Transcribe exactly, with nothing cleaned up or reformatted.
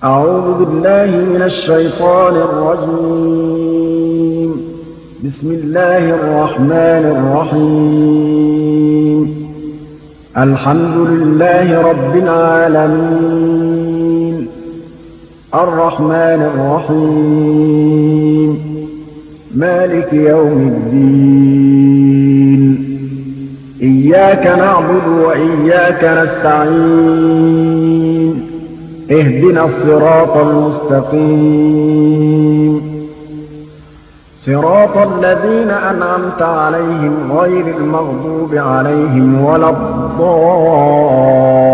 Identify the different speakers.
Speaker 1: أعوذ بالله من الشيطان الرجيم. بسم الله الرحمن الرحيم. الحمد لله رب العالمين الرحمن الرحيم مالك يوم الدين إياك نعبد وإياك نستعين اهدنا الصراط المستقيم صراط الذين أنعمت عليهم غير المغضوب عليهم ولا الضالين